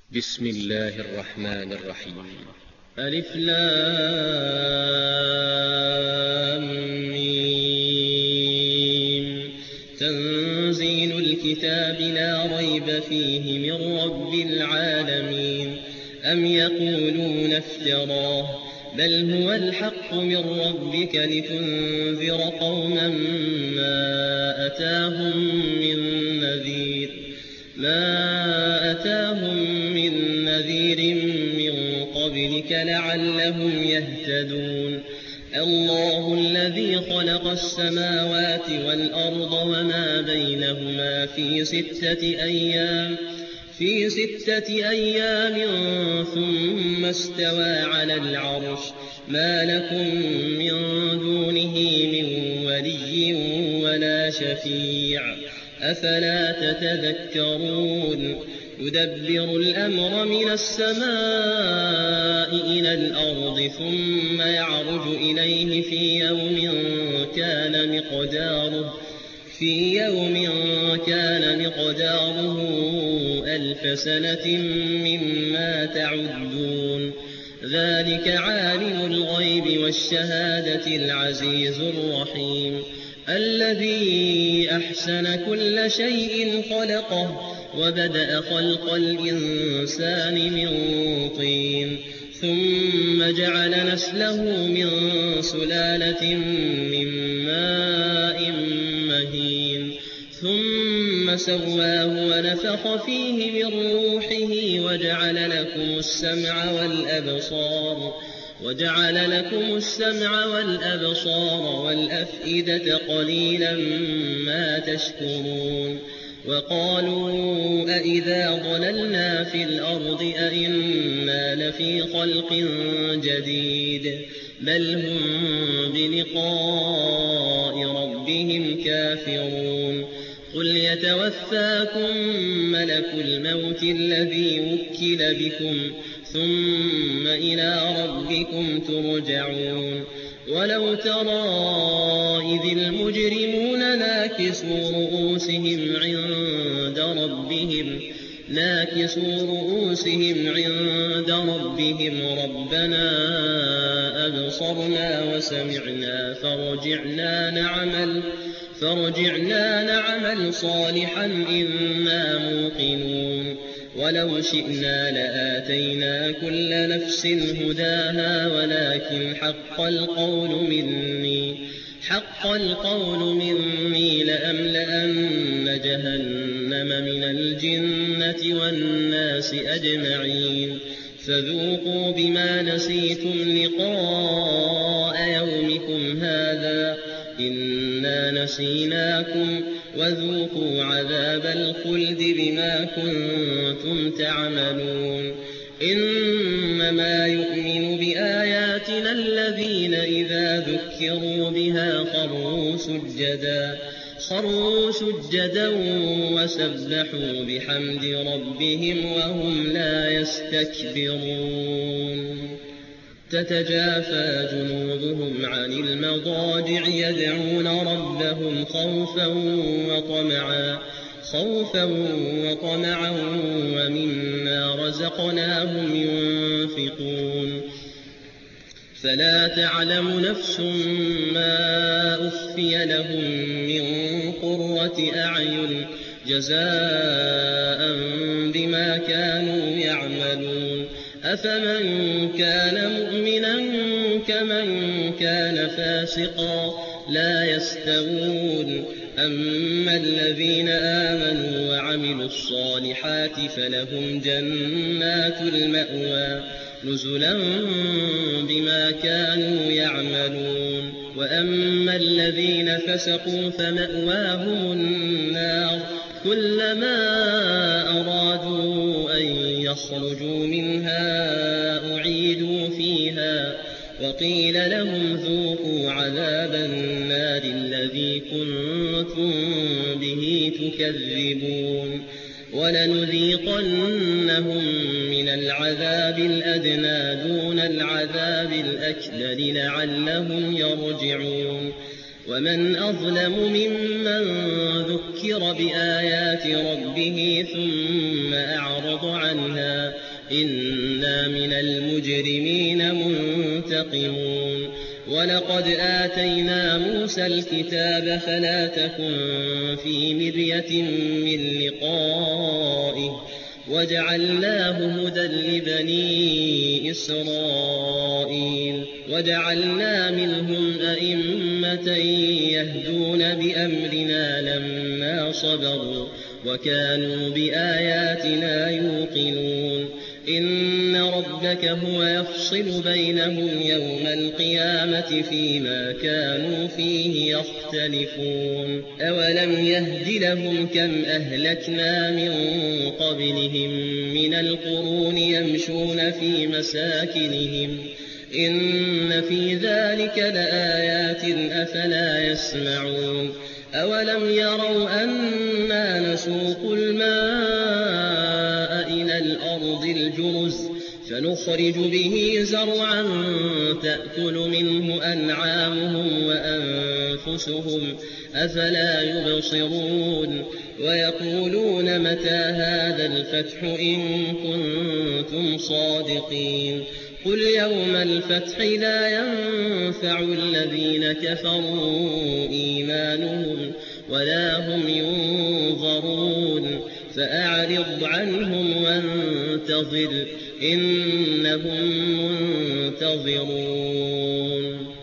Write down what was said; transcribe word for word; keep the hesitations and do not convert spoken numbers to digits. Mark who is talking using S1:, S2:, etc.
S1: بسم الله الرحمن الرحيم.
S2: ألف لام ميم. تنزيل الكتاب لا ريب فيه من رب العالمين. أم يقولون افتراه بل هو الحق من ربك لتنذر قوما ما أتاهم من نذير ما أتاهم من نذير من قبلك لعلهم يهتدون. الله الذي خلق السماوات والأرض وما بينهما في ستة أيام في ستة أيام ثم استوى على العرش ما لكم من دونه من ولي ولا شفيع أفلا تتذكرون. يدبر الأمر من السماء إلى الأرض ثم يعرج إليه في يوم كان مقداره في يوم كان مقداره ألف سنة مما تعدون. ذلك عالم الغيب والشهادة العزيز الرحيم الذي أحسن كل شيء خلقه وبدأ خلق الإنسان من طين ثم جعل نسله من سلالة من ماء مهين ثم سواه ونفخ فيه من روحه وجعل لكم السمع والأبصار وجعل لكم السمع والأبصار والأفئدة قليلا ما تشكرون. وقالوا أإذا ضللنا في الأرض أإنا لفي خلق جديد بل هم بلقاء ربهم كافرون. قل يتوفاكم ملك الموت الذي وكل بكم ثم إلى ربكم ترجعون. ولو ترى إذ المجرمون ناكسوا رؤوسهم عند ربهم ناكسوا رؤوسهم عند ربهم ربنا أبصرنا وسمعنا فرجعنا نعمل فرجعنا نعمل صالحا إنا موقنون. ولو شئنا لآتينا كل نفس هداها ولكن حق القول مني حق القول مني لأملأن جهنم من الجنة والناس أجمعين. فذوقوا بما نسيتم لقاء يومكم هذا إنا نسيناكم وذوقوا عذاب الخلد بما كنتم تعملون. إنما يؤمن بآياتنا الذين إذا ذكروا بها خروا سجدا خروا سجدا وسبحوا بحمد ربهم وهم لا يستكبرون. تتجافى جنوبهم عن المضاجع يدعون ربهم خوفا وطمعا خوفا وطمعا ومما رزقناهم ينفقون. فلا تعلم نفس ما أخفي لهم من قرة أعين جزاء بما كانوا يعملون. أفمن كان مؤمنا كمن كان فاسقا لا يستوون. أما الذين آمنوا وعملوا الصالحات فلهم جنات المأوى نزلا بما كانوا يعملون. وأما الذين فسقوا فمأواهم النار كلما أرادوا أن يخرجوا منها أعيدوا فيها وقيل لهم ذوقوا عذاب النار الذي كنتم به تكذبون. ولنذيقنهم من العذاب الأدنى دون العذاب الأكبر لعلهم يرجعون. ومن أظلم ممن ذكر بآيات ربه ثم أعرض عنها إنا من المجرمين منتقمون ولقد آتينا موسى الكتاب فلا تكن في مرية من لقائه وجعلناه هدى لبني إسرائيل وجعلنا منهم أئمة يهدون بأمرنا لما صبروا وكانوا بآياتنا يوقنون إن ربك هو يفصل بينهم يوم القيامة فيما كانوا فيه يختلفون أولم يهد لهم كم أهلكنا من قبلهم من القرون يمشون في مساكنهم إن في ذلك لآيات أفلا يسمعون أولم يروا أنا نسوق الماء إلى الأرض الجرز فنخرج به زرعا تأكل منه أنعامهم وأنفسهم أفلا يبصرون ويقولون متى هذا الفتح إن كنتم صادقين قل يوم الفتح لا ينفع الذين كفروا إيمانهم ولا هم ينظرون فأعرض عنهم وانتظر إنهم منتظرون.